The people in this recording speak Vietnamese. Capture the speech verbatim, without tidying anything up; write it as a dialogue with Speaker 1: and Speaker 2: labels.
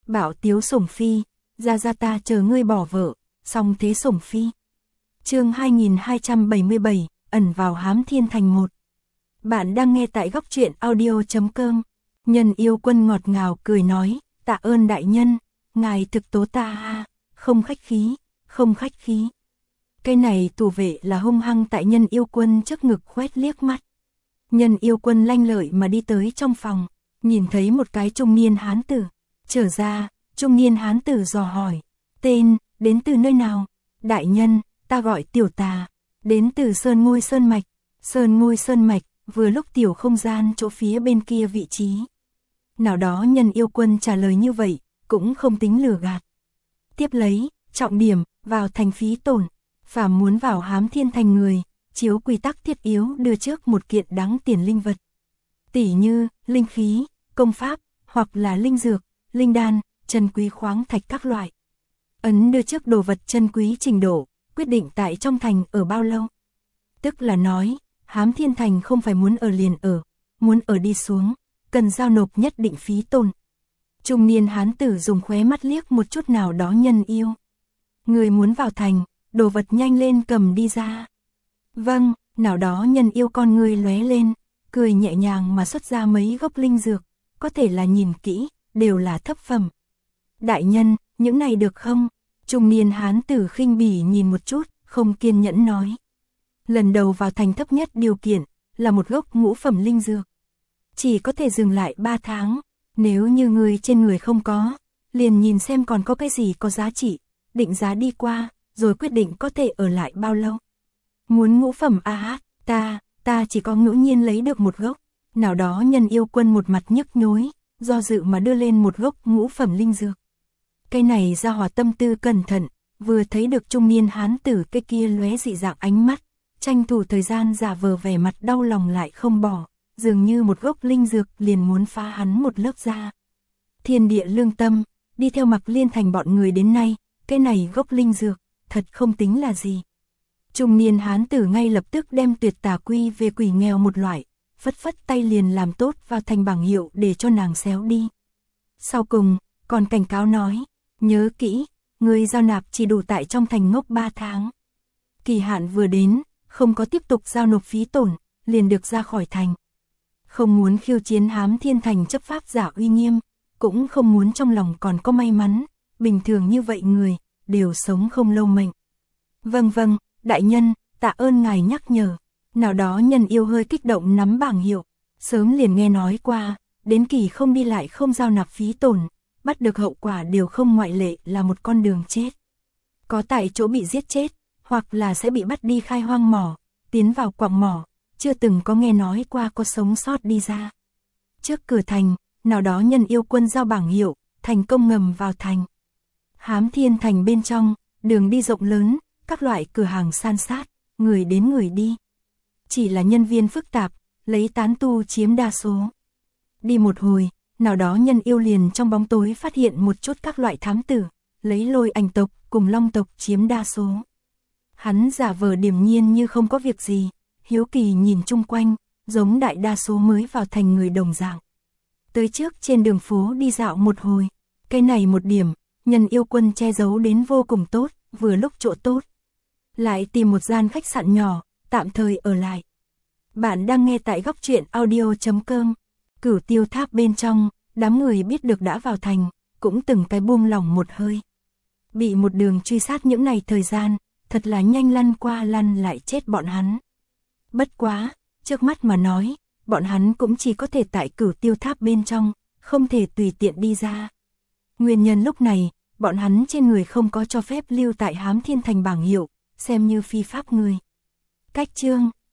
Speaker 1: Bảo tiếu sủng phi, ra ra ta chờ ngươi bỏ vợ, song thế sủng phi. Chương hai nghìn hai trăm bảy mươi bảy, ẩn vào Hám Thiên Thành một. Bạn đang nghe tại góc truyện audio chấm com. Nhân Yêu Quân ngọt ngào cười nói, tạ ơn đại nhân, ngài thực tố ta ha, không khách khí, không khách khí. Cái này tù vệ là hung hăng tại Nhân Yêu Quân trước ngực khoét liếc mắt. Nhân Yêu Quân lanh lợi mà đi tới trong phòng, nhìn thấy một cái trung niên hán tử. Trở ra, trung niên hán tử dò hỏi, tên, đến từ nơi nào? Đại nhân, ta gọi Tiểu Tà, đến từ Sơn Ngôi Sơn Mạch. Sơn Ngôi Sơn Mạch, vừa lúc tiểu không gian chỗ phía bên kia vị trí. Nào đó Nhân Yêu Quân trả lời như vậy, cũng không tính lừa gạt. Tiếp lấy, trọng điểm, vào thành phí tổn, phàm muốn vào Hám Thiên Thành người, chiếu quy tắc thiết yếu đưa trước một kiện đáng tiền linh vật. Tỷ như, linh khí, công pháp, hoặc là linh dược, linh đan, chân quý khoáng thạch các loại. Ấn đưa trước đồ vật chân quý trình độ, quyết định tại trong thành ở bao lâu. Tức là nói, Hám Thiên Thành không phải muốn ở liền ở, muốn ở đi xuống, cần giao nộp nhất định phí tổn. Trung niên hán tử dùng khóe mắt liếc một chút nào đó Nhân Yêu. Người muốn vào thành, đồ vật nhanh lên cầm đi ra. Vâng, nào đó Nhân Yêu con người lóe lên, cười nhẹ nhàng mà xuất ra mấy gốc linh dược, có thể là nhìn kỹ, đều là thấp phẩm. Đại nhân, những này được không? Trung niên hán tử khinh bỉ nhìn một chút, không kiên nhẫn nói. Lần đầu vào thành thấp nhất điều kiện, là một gốc ngũ phẩm linh dược. Chỉ có thể dừng lại ba tháng, nếu như người trên người không có, liền nhìn xem còn có cái gì có giá trị, định giá đi qua, rồi quyết định có thể ở lại bao lâu. Muốn ngũ phẩm a hát, ta, ta chỉ có ngẫu nhiên lấy được một gốc. Nào đó Nhân Yêu Quân một mặt nhức nhối, do dự mà đưa lên một gốc ngũ phẩm linh dược. Cái này ra hòa tâm tư cẩn thận, vừa thấy được trung niên hán tử cái kia lóe dị dạng ánh mắt, tranh thủ thời gian giả vờ vẻ mặt đau lòng lại không bỏ, dường như một gốc linh dược liền muốn phá hắn một lớp da. Thiên địa lương tâm, đi theo Mặc Liên Thành bọn người đến nay, cái này gốc linh dược, thật không tính là gì. Trung niên hán tử ngay lập tức đem Tuyệt Tà Quy về quỷ nghèo một loại, phất phất tay liền làm tốt vào thành bảng hiệu để cho nàng xéo đi. Sau cùng, còn cảnh cáo nói, nhớ kỹ, người giao nạp chỉ đủ tại trong thành ngốc ba tháng. Kỳ hạn vừa đến, không có tiếp tục giao nộp phí tổn, liền được ra khỏi thành. Không muốn khiêu chiến Hám Thiên Thành chấp pháp giả uy nghiêm, cũng không muốn trong lòng còn có may mắn, bình thường như vậy người, đều sống không lâu mệnh. Vâng vâng, đại nhân, tạ ơn ngài nhắc nhở. Nào đó Nhân Yêu hơi kích động nắm bảng hiệu, sớm liền nghe nói qua, đến kỳ không đi lại không giao nạp phí tổn, bắt được hậu quả đều không ngoại lệ là một con đường chết. Có tại chỗ bị giết chết, hoặc là sẽ bị bắt đi khai hoang mỏ, tiến vào quặng mỏ, chưa từng có nghe nói qua có sống sót đi ra. Trước cửa thành, nào đó Nhân Yêu Quân giao bảng hiệu, thành công ngầm vào thành. Hám Thiên Thành bên trong, đường đi rộng lớn, các loại cửa hàng san sát, người đến người đi. Chỉ là nhân viên phức tạp, lấy tán tu chiếm đa số. Đi một hồi, nào đó Nhân Yêu liền trong bóng tối phát hiện một chút các loại thám tử, lấy Lôi Ảnh tộc cùng Long tộc chiếm đa số. Hắn giả vờ điềm nhiên như không có việc gì, hiếu kỳ nhìn chung quanh, giống đại đa số mới vào thành người đồng dạng. Tới trước trên đường phố đi dạo một hồi, cái này một điểm, Nhân Yêu Quân che giấu đến vô cùng tốt, vừa lúc chỗ tốt. Lại tìm một gian khách sạn nhỏ, tạm thời ở lại. Bạn đang nghe tại góc truyện audio chấm com. Cửu Tiêu Tháp bên trong, đám người biết được đã vào thành, cũng từng cái buông lỏng một hơi. Bị một đường truy sát những này thời gian, thật là nhanh lăn qua lăn lại chết bọn hắn. Bất quá, trước mắt mà nói, bọn hắn cũng chỉ có thể tại Cửu Tiêu Tháp bên trong, không thể tùy tiện đi ra. Nguyên nhân lúc này, bọn hắn trên người không có cho phép lưu tại Hám Thiên Thành bảng hiệu, xem như phi pháp người. Cách chương